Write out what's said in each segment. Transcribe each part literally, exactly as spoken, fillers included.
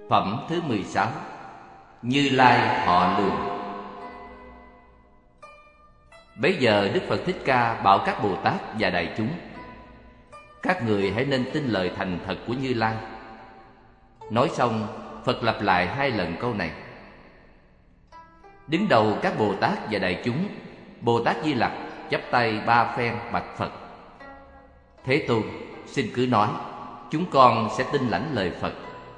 Phẩm thứ mười sáu. Như Lai Thọ Lường. Bấy giờ Đức Phật Thích Ca bảo các Bồ Tát và đại chúng: các người hãy nên tin lời thành thật của Như Lai. Nói xong, Phật lặp lại hai lần câu này. Đứng đầu các Bồ Tát và đại chúng, Bồ Tát Di Lặc chắp tay ba phen bạch Phật: Thế Tôn, xin cứ nói, chúng con sẽ tin lãnh lời Phật.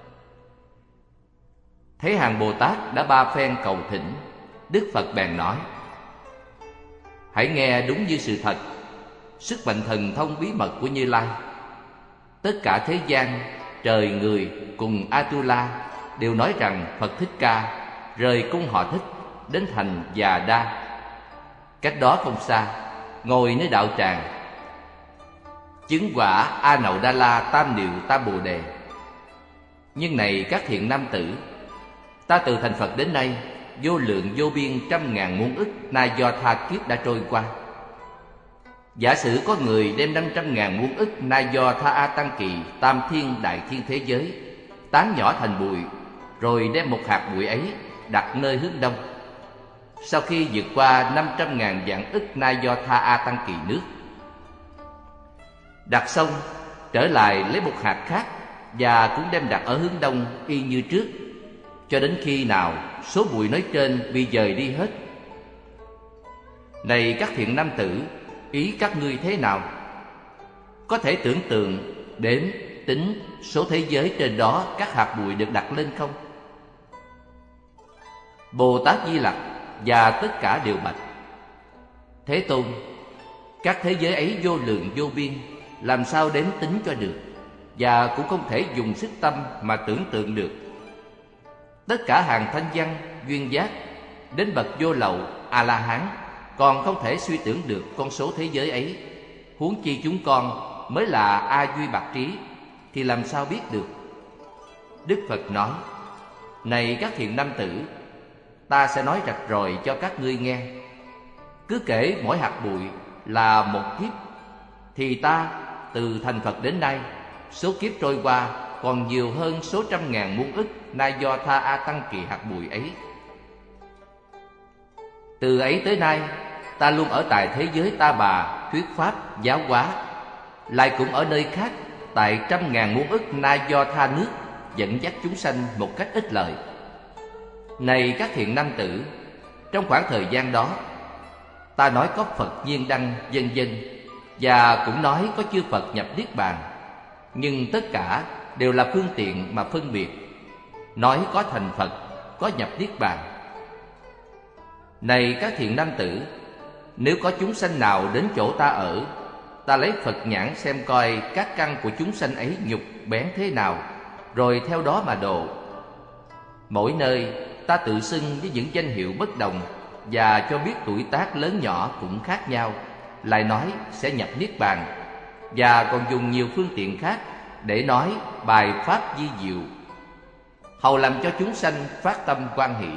Thấy hàng Bồ Tát đã ba phen cầu thỉnh, Đức Phật bèn nói: hãy nghe đúng như sự thật, sức mạnh thần thông bí mật của Như Lai. Tất cả thế gian, trời người cùng Atula đều nói rằng Phật Thích Ca rời cung họ Thích đến thành Già Đa. Cách đó không xa, ngồi nơi đạo tràng, chứng quả A Nậu Đa La Tam Niệu Tam Bồ Đề. Nhưng này các thiện nam tử, ta từ thành Phật đến nay, vô lượng vô biên trăm ngàn muôn ức na do tha kiếp đã trôi qua. Giả sử có người đem năm trăm ngàn muôn ức na do tha A Tăng Kỳ tam thiên đại thiên thế giới tán nhỏ thành bụi, rồi đem một hạt bụi ấy đặt nơi hướng đông. Sau khi vượt qua năm trăm ngàn vạn ức na do tha A Tăng Kỳ nước, đặt xong trở lại lấy một hạt khác và cũng đem đặt ở hướng đông y như trước, cho đến khi nào số bụi nói trên bị dời đi hết. Này các thiện nam tử, ý các ngươi thế nào? Có thể tưởng tượng, đếm, tính số thế giới trên đó các hạt bụi được đặt lên không? Bồ Tát Di Lặc và tất cả đều bạch: Thế Tôn, các thế giới ấy vô lượng vô biên, làm sao đếm tính cho được, và cũng không thể dùng sức tâm mà tưởng tượng được. Tất cả hàng thanh văn, duyên giác, đến bậc vô lậu, A-la-hán còn không thể suy tưởng được con số thế giới ấy. Huống chi chúng con mới là A Duy Bạc Trí, thì làm sao biết được? Đức Phật nói: này các thiện nam tử, ta sẽ nói rạch ròi cho các ngươi nghe. Cứ kể mỗi hạt bụi là một kiếp, thì ta từ thành Phật đến nay, số kiếp trôi qua còn nhiều hơn số trăm ngàn muôn ức na do tha A Tăng Kỳ hạt bụi ấy. Từ ấy tới nay, ta luôn ở tại thế giới Ta Bà thuyết pháp giáo hóa, lại cũng ở nơi khác tại trăm ngàn muôn ức na do tha nước dẫn dắt chúng sanh một cách ích lợi. Này các thiện nam tử, trong khoảng thời gian đó, ta nói có Phật viên đăng vân vân, và cũng nói có chư Phật nhập niết bàn, nhưng tất cả đều là phương tiện mà phân biệt. Nói có thành Phật, có nhập niết bàn. Này các thiện nam tử, nếu có chúng sanh nào đến chỗ ta ở, ta lấy Phật nhãn xem coi các căn của chúng sanh ấy nhục bén thế nào, rồi theo đó mà độ. Mỗi nơi ta tự xưng với những danh hiệu bất đồng, và cho biết tuổi tác lớn nhỏ cũng khác nhau, lại nói sẽ nhập niết bàn, và còn dùng nhiều phương tiện khác để nói bài pháp vi diệu, hầu làm cho chúng sanh phát tâm hoan hỷ.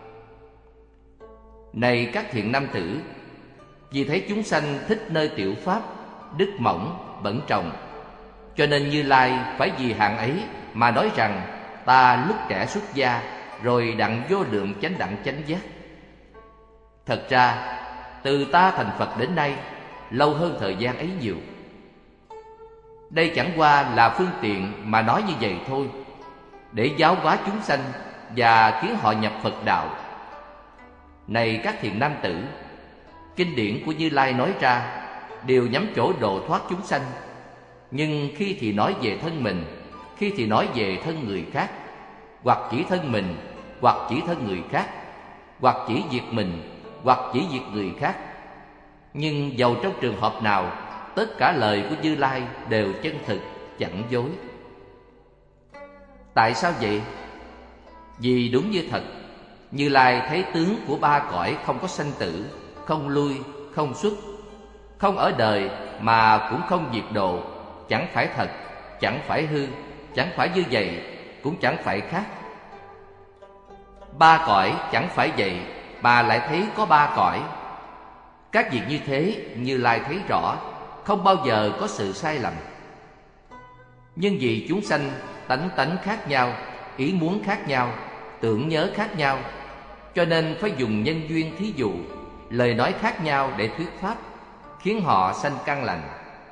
Này các thiện nam tử, vì thấy chúng sanh thích nơi tiểu pháp, đức mỏng, bẩn trồng, cho nên Như Lai phải vì hạng ấy mà nói rằng ta lúc trẻ xuất gia, rồi đặng vô lượng chánh đẳng chánh giác. Thật ra, từ ta thành Phật đến nay, lâu hơn thời gian ấy nhiều. Đây chẳng qua là phương tiện mà nói như vậy thôi, để giáo hóa chúng sanh và khiến họ nhập Phật đạo. Này các thiện nam tử, kinh điển của Như Lai nói ra đều nhắm chỗ độ thoát chúng sanh, nhưng khi thì nói về thân mình, khi thì nói về thân người khác, hoặc chỉ thân mình, hoặc chỉ thân người khác, hoặc chỉ việc mình, hoặc chỉ việc người khác. Nhưng dầu trong trường hợp nào, tất cả lời của Như Lai đều chân thực, chẳng dối. Tại sao vậy? Vì đúng như thật, Như Lai thấy tướng của ba cõi không có sanh tử, không lui, không xuất, không ở đời mà cũng không diệt độ, chẳng phải thật, chẳng phải hư, chẳng phải như vậy, cũng chẳng phải khác. Ba cõi chẳng phải vậy mà lại thấy có ba cõi. Các việc như thế Như Lai thấy rõ, không bao giờ có sự sai lầm. Nhưng vì chúng sanh tánh tánh khác nhau, ý muốn khác nhau, tưởng nhớ khác nhau, cho nên phải dùng nhân duyên thí dụ, lời nói khác nhau để thuyết pháp, khiến họ sanh căn lành.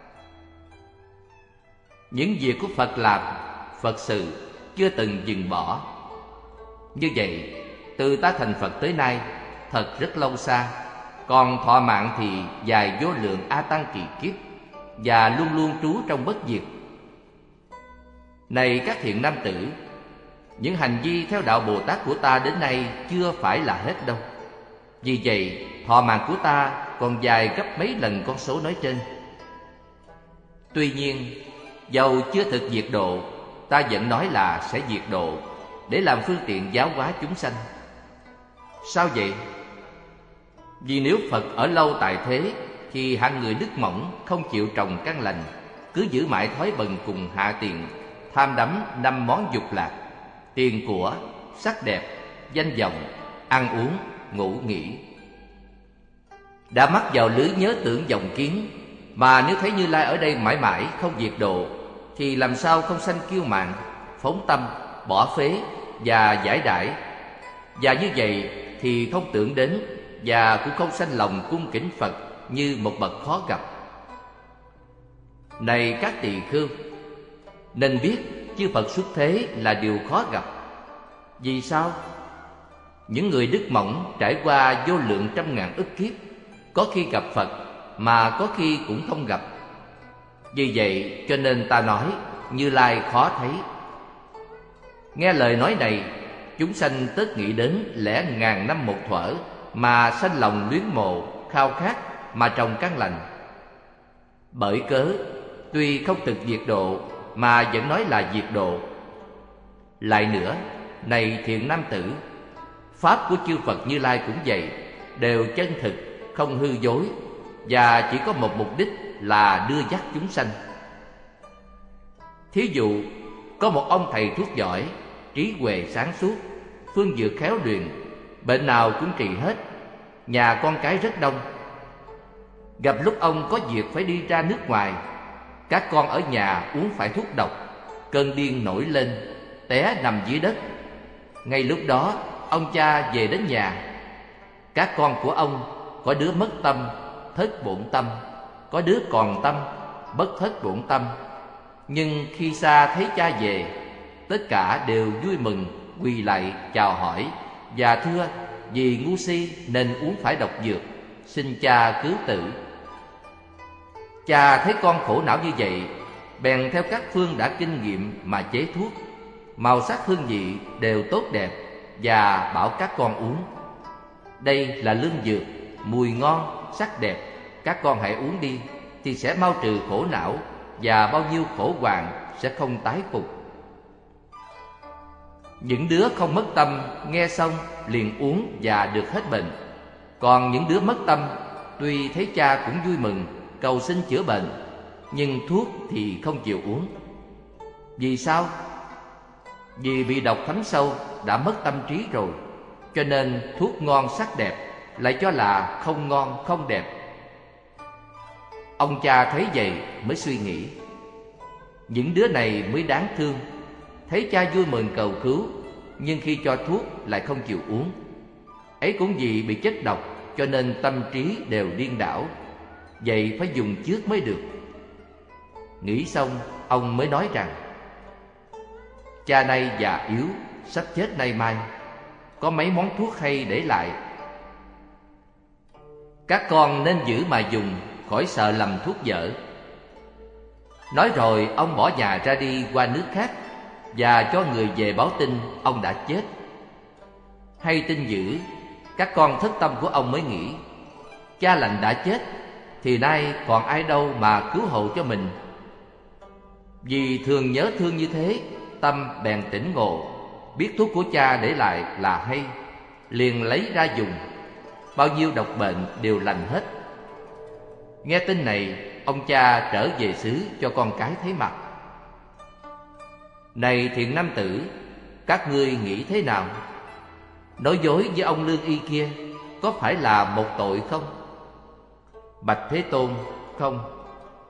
Những việc của Phật làm, Phật sự chưa từng dừng bỏ. Như vậy, từ ta thành Phật tới nay thật rất lâu xa, còn thọ mạng thì dài vô lượng a tăng kỳ kiếp, và luôn luôn trú trong bất diệt. Này các thiện nam tử, những hành vi theo đạo Bồ Tát của ta đến nay chưa phải là hết đâu. Vì vậy, thọ mạng của ta còn dài gấp mấy lần con số nói trên. Tuy nhiên, dầu chưa thực diệt độ, ta vẫn nói là sẽ diệt độ, để làm phương tiện giáo hóa chúng sanh. Sao vậy? Vì nếu Phật ở lâu tại thế, thì hạng người đức mỏng không chịu trồng căn lành, cứ giữ mãi thói bần cùng hạ tiện, tham đắm năm món dục lạc: tiền của, sắc đẹp, danh vọng, ăn uống, ngủ nghỉ. Đã mắc vào lưới nhớ tưởng vọng kiến, mà nếu thấy Như Lai ở đây mãi mãi không diệt độ, thì làm sao không sanh kiêu mạn, phóng tâm, bỏ phế và giải đãi. Và như vậy thì không tưởng đến, và cũng không sanh lòng cung kính Phật như một bậc khó gặp. Này các tỳ khưu, nên biết chư Phật xuất thế là điều khó gặp. Vì sao? Những người đức mỏng trải qua vô lượng trăm ngàn ức kiếp, có khi gặp Phật mà có khi cũng không gặp. Vì vậy cho nên ta nói Như Lai khó thấy. Nghe lời nói này, chúng sanh tất nghĩ đến lẽ ngàn năm một thuở, mà sanh lòng luyến mộ, khao khát mà trồng căn lành. Bởi cớ tuy không thực diệt độ mà vẫn nói là diệt độ. Lại nữa, này thiện nam tử, pháp của chư Phật Như Lai cũng vậy, đều chân thực, không hư dối, và chỉ có một mục đích là đưa dắt chúng sanh. Thí dụ, có một ông thầy thuốc giỏi, trí huệ sáng suốt, phương dược khéo luyện, bệnh nào cũng trị hết, nhà con cái rất đông. Gặp lúc ông có việc phải đi ra nước ngoài, các con ở nhà uống phải thuốc độc, cơn điên nổi lên, té nằm dưới đất. Ngay lúc đó, ông cha về đến nhà. Các con của ông có đứa mất tâm, thất bổn tâm, có đứa còn tâm, bất thất bổn tâm. Nhưng khi xa thấy cha về, tất cả đều vui mừng, quỳ lạy chào hỏi và thưa vì ngu si nên uống phải độc dược, xin cha cứu tử. Cha thấy con khổ não như vậy, bèn theo các phương đã kinh nghiệm mà chế thuốc, màu sắc hương vị đều tốt đẹp, và bảo các con uống. Đây là lương dược, mùi ngon, sắc đẹp, các con hãy uống đi, thì sẽ mau trừ khổ não, và bao nhiêu khổ hoạn sẽ không tái phục. Những đứa không mất tâm nghe xong liền uống và được hết bệnh. Còn những đứa mất tâm, tuy thấy cha cũng vui mừng, cầu xin chữa bệnh, nhưng thuốc thì không chịu uống. Vì sao? Vì bị độc thấm sâu, đã mất tâm trí rồi, cho nên thuốc ngon sắc đẹp lại cho là không ngon không đẹp. Ông cha thấy vậy mới suy nghĩ, những đứa này mới đáng thương. Thấy cha vui mừng cầu cứu, nhưng khi cho thuốc lại không chịu uống. Ấy cũng vì bị chất độc, cho nên tâm trí đều điên đảo. Vậy phải dùng trước mới được. Nghĩ xong, ông mới nói rằng, cha nay già yếu, sắp chết nay mai, có mấy món thuốc hay để lại. Các con nên giữ mà dùng, khỏi sợ lầm thuốc dở. Nói rồi ông bỏ nhà ra đi qua nước khác, và cho người về báo tin ông đã chết. Hay tin dữ, các con thất tâm của ông mới nghĩ, cha lành đã chết, thì nay còn ai đâu mà cứu hộ cho mình. Vì thường nhớ thương như thế, tâm bèn tỉnh ngộ, biết thuốc của cha để lại là hay, liền lấy ra dùng. Bao nhiêu độc bệnh đều lành hết. Nghe tin này, ông cha trở về xứ cho con cái thấy mặt. Này thiện nam tử, các ngươi nghĩ thế nào? Nói dối với ông lương y kia có phải là một tội không? Bạch Thế Tôn, không.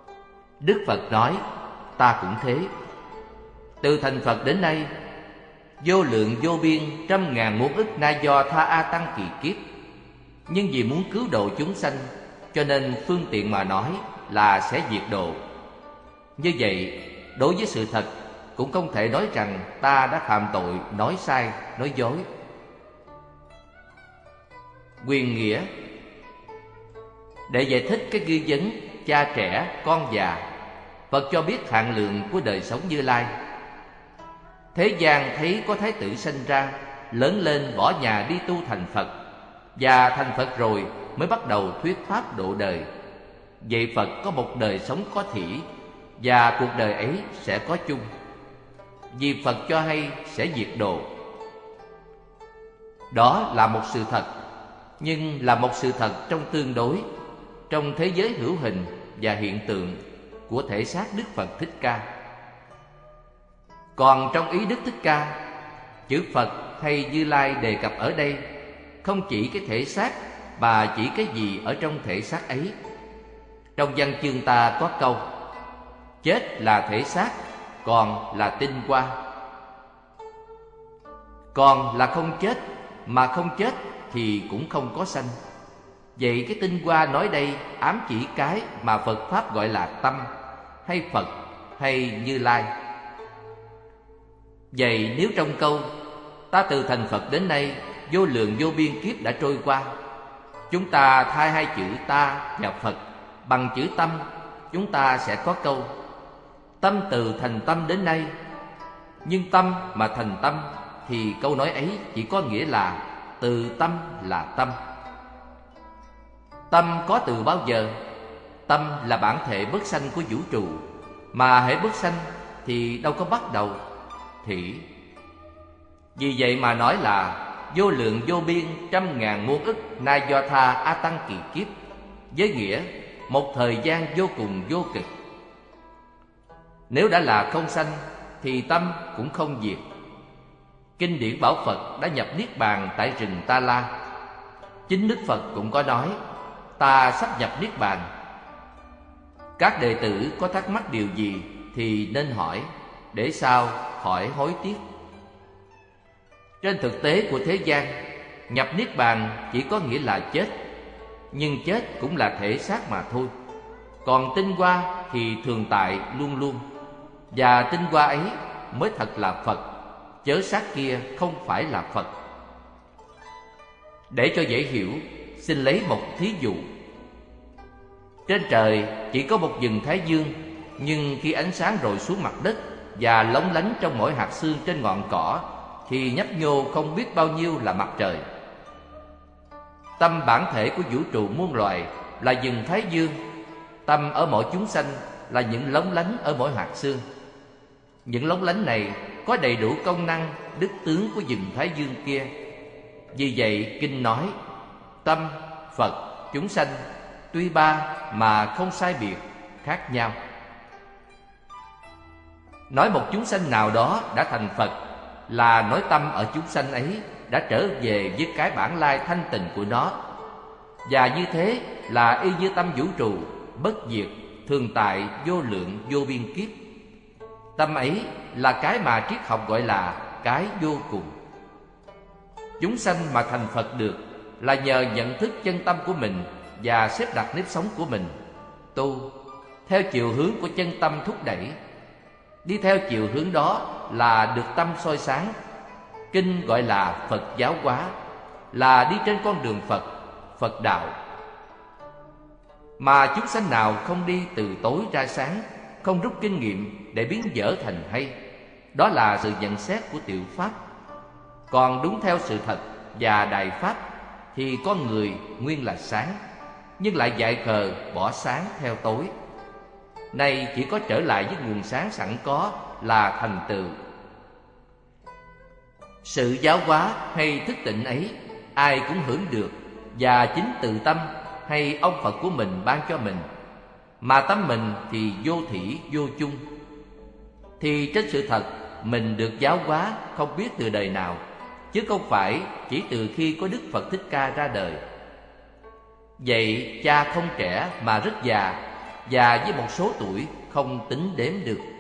Đức Phật nói, ta cũng thế. Từ thành Phật đến nay, vô lượng vô biên trăm ngàn muôn ức na do tha a tăng kỳ kiếp. Nhưng vì muốn cứu độ chúng sanh, cho nên phương tiện mà nói là sẽ diệt độ. Như vậy, đối với sự thật cũng không thể nói rằng ta đã phạm tội, nói sai, nói dối. Quyền nghĩa. Để giải thích cái nghi vấn cha trẻ, con già, Phật cho biết hạn lượng của đời sống Như Lai. Thế gian thấy có Thái tử sanh ra, lớn lên bỏ nhà đi tu thành Phật, và thành Phật rồi mới bắt đầu thuyết pháp độ đời. Vậy Phật có một đời sống có thỉ, và cuộc đời ấy sẽ có chung. Vì Phật cho hay sẽ diệt độ. Đó là một sự thật, nhưng là một sự thật trong tương đối, trong thế giới hữu hình và hiện tượng của thể xác Đức Phật Thích Ca. Còn trong ý Đức Thích Ca, chữ Phật hay Như Lai đề cập ở đây không chỉ cái thể xác, mà chỉ cái gì ở trong thể xác ấy. Trong văn chương ta có câu: chết là thể xác, còn là tinh hoa. Còn là không chết, mà không chết thì cũng không có sanh. Vậy cái tinh hoa nói đây ám chỉ cái mà Phật Pháp gọi là tâm, hay Phật, hay Như Lai. Vậy nếu trong câu ta từ thành Phật đến nay vô lượng vô biên kiếp đã trôi qua, chúng ta thay hai chữ ta và Phật bằng chữ tâm, chúng ta sẽ có câu tâm từ thành tâm đến nay. Nhưng tâm mà thành tâm thì câu nói ấy chỉ có nghĩa là từ tâm là tâm. Tâm có từ bao giờ? Tâm là bản thể bất sanh của vũ trụ, mà hễ bất sanh thì đâu có bắt đầu, thỉ. Vì vậy mà nói là vô lượng vô biên trăm ngàn muôn ức na do tha a tăng kỳ kiếp, với nghĩa một thời gian vô cùng vô cực. Nếu đã là không sanh thì tâm cũng không diệt. Kinh điển bảo Phật đã nhập niết bàn tại rừng Ta La. Chính Đức Phật cũng có nói: ta sắp nhập niết bàn. Các đệ tử có thắc mắc điều gì thì nên hỏi, để sau khỏi hối tiếc. Trên thực tế của thế gian, nhập niết bàn chỉ có nghĩa là chết, nhưng chết cũng là thể xác mà thôi. Còn tinh hoa thì thường tại luôn luôn, và tinh hoa ấy mới thật là Phật, chớ xác kia không phải là Phật. Để cho dễ hiểu, xin lấy một thí dụ. Trên trời chỉ có một vầng thái dương, nhưng khi ánh sáng rọi xuống mặt đất và lóng lánh trong mỗi hạt sương trên ngọn cỏ thì nhấp nhô không biết bao nhiêu là mặt trời. Tâm bản thể của vũ trụ muôn loài là vầng thái dương. Tâm ở mỗi chúng sanh là những lóng lánh ở mỗi hạt sương. Những lóng lánh này có đầy đủ công năng, đức tướng của vầng thái dương kia. Vì vậy kinh nói tâm, Phật, chúng sanh tuy ba mà không sai biệt, khác nhau. Nói một chúng sanh nào đó đã thành Phật là nói tâm ở chúng sanh ấy đã trở về với cái bản lai thanh tịnh của nó. Và như thế là y như tâm vũ trụ bất diệt, thường tại vô lượng vô biên kiếp. Tâm ấy là cái mà triết học gọi là cái vô cùng. Chúng sanh mà thành Phật được là nhờ nhận thức chân tâm của mình và xếp đặt nếp sống của mình, tu theo chiều hướng của chân tâm thúc đẩy. Đi theo chiều hướng đó là được tâm soi sáng. Kinh gọi là Phật giáo hóa, là đi trên con đường Phật, Phật đạo. Mà chúng sanh nào không đi từ tối ra sáng, không rút kinh nghiệm để biến dở thành hay, đó là sự nhận xét của tiểu pháp. Còn đúng theo sự thật và đại pháp thì con người nguyên là sáng, nhưng lại dại khờ bỏ sáng theo tối. Nay chỉ có trở lại với nguồn sáng sẵn có là thành tựu. Sự giáo hóa hay thức tỉnh ấy ai cũng hưởng được, và chính tự tâm hay ông Phật của mình ban cho mình. Mà tâm mình thì vô thỉ vô chung. Thì trên sự thật mình được giáo hóa không biết từ đời nào, chứ không phải chỉ từ khi có Đức Phật Thích Ca ra đời. Vậy cha không trẻ mà rất già, và với một số tuổi không tính đếm được.